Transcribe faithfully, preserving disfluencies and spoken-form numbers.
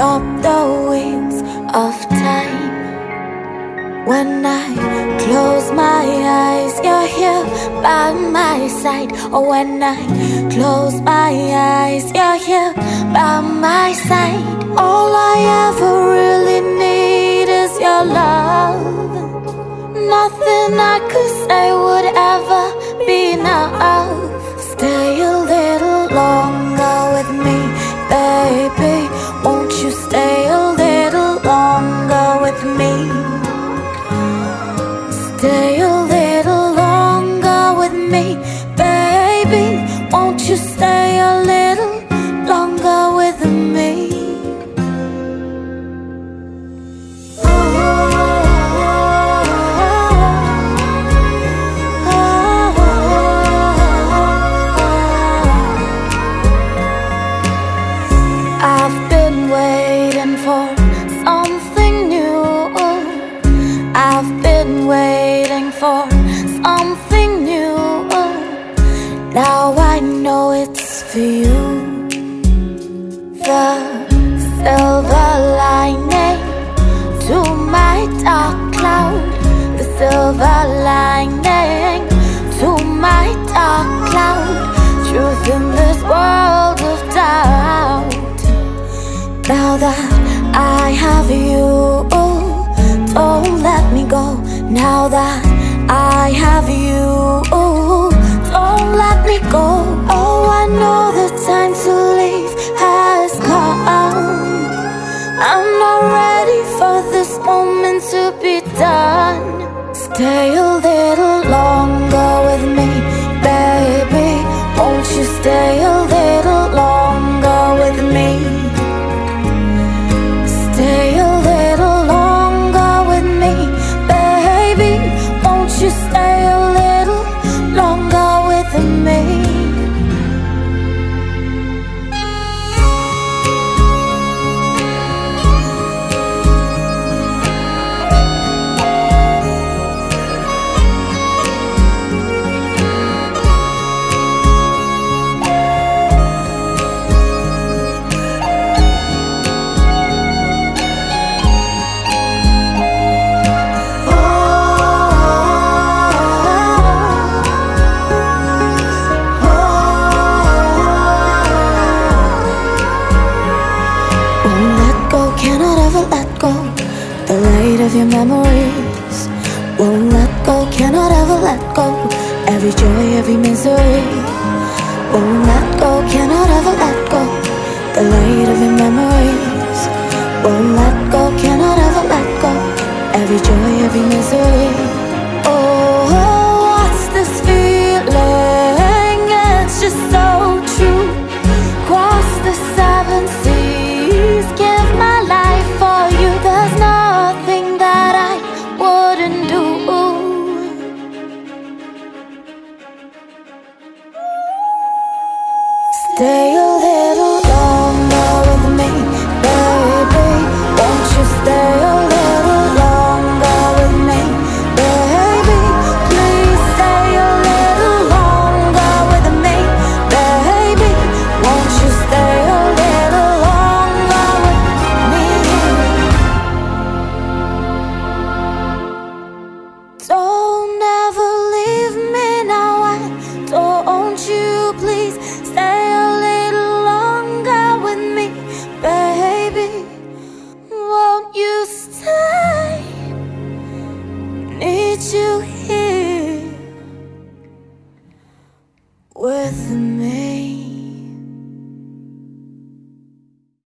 stop the wheels of time. When I close my eyes, you're here by my side. Oh, when I close my eyes, you're here by my side. All I ever really need is your love. Nothing I could say would ever be enough. Stay a little longer with me, baby. Won't you stay a little longer with me? Stay a little longer with me, baby. Won't you stay a little longer with me? I've been waiting for something new. I've been waiting for something new. Now I know it's for you. The silver lining to my dark cloud. The silver lining to my dark cloud. Truth in this world of doubt. Now that I have you, don't let me go. Now that I have you, don't let me go. Oh, I know the time to leave has come. I'm not ready for this moment to be done. Stay a little longer with me, baby. Won't you stay a little longer with me? Stay a little longer with me, baby. Won't you stay a little longer with me? Cannot ever let go. The light of your memories won't let go. Cannot ever let go. Every joy, every misery won't let go. Cannot ever let go. The light of your memories won't let go. Cannot ever let go. Every joy, every misery. Oh, what's this feeling? It's just so true. Cross the seven seas, give my life for you. There's nothing that I wouldn't do. Stay a little longer with me, baby. Won't you stay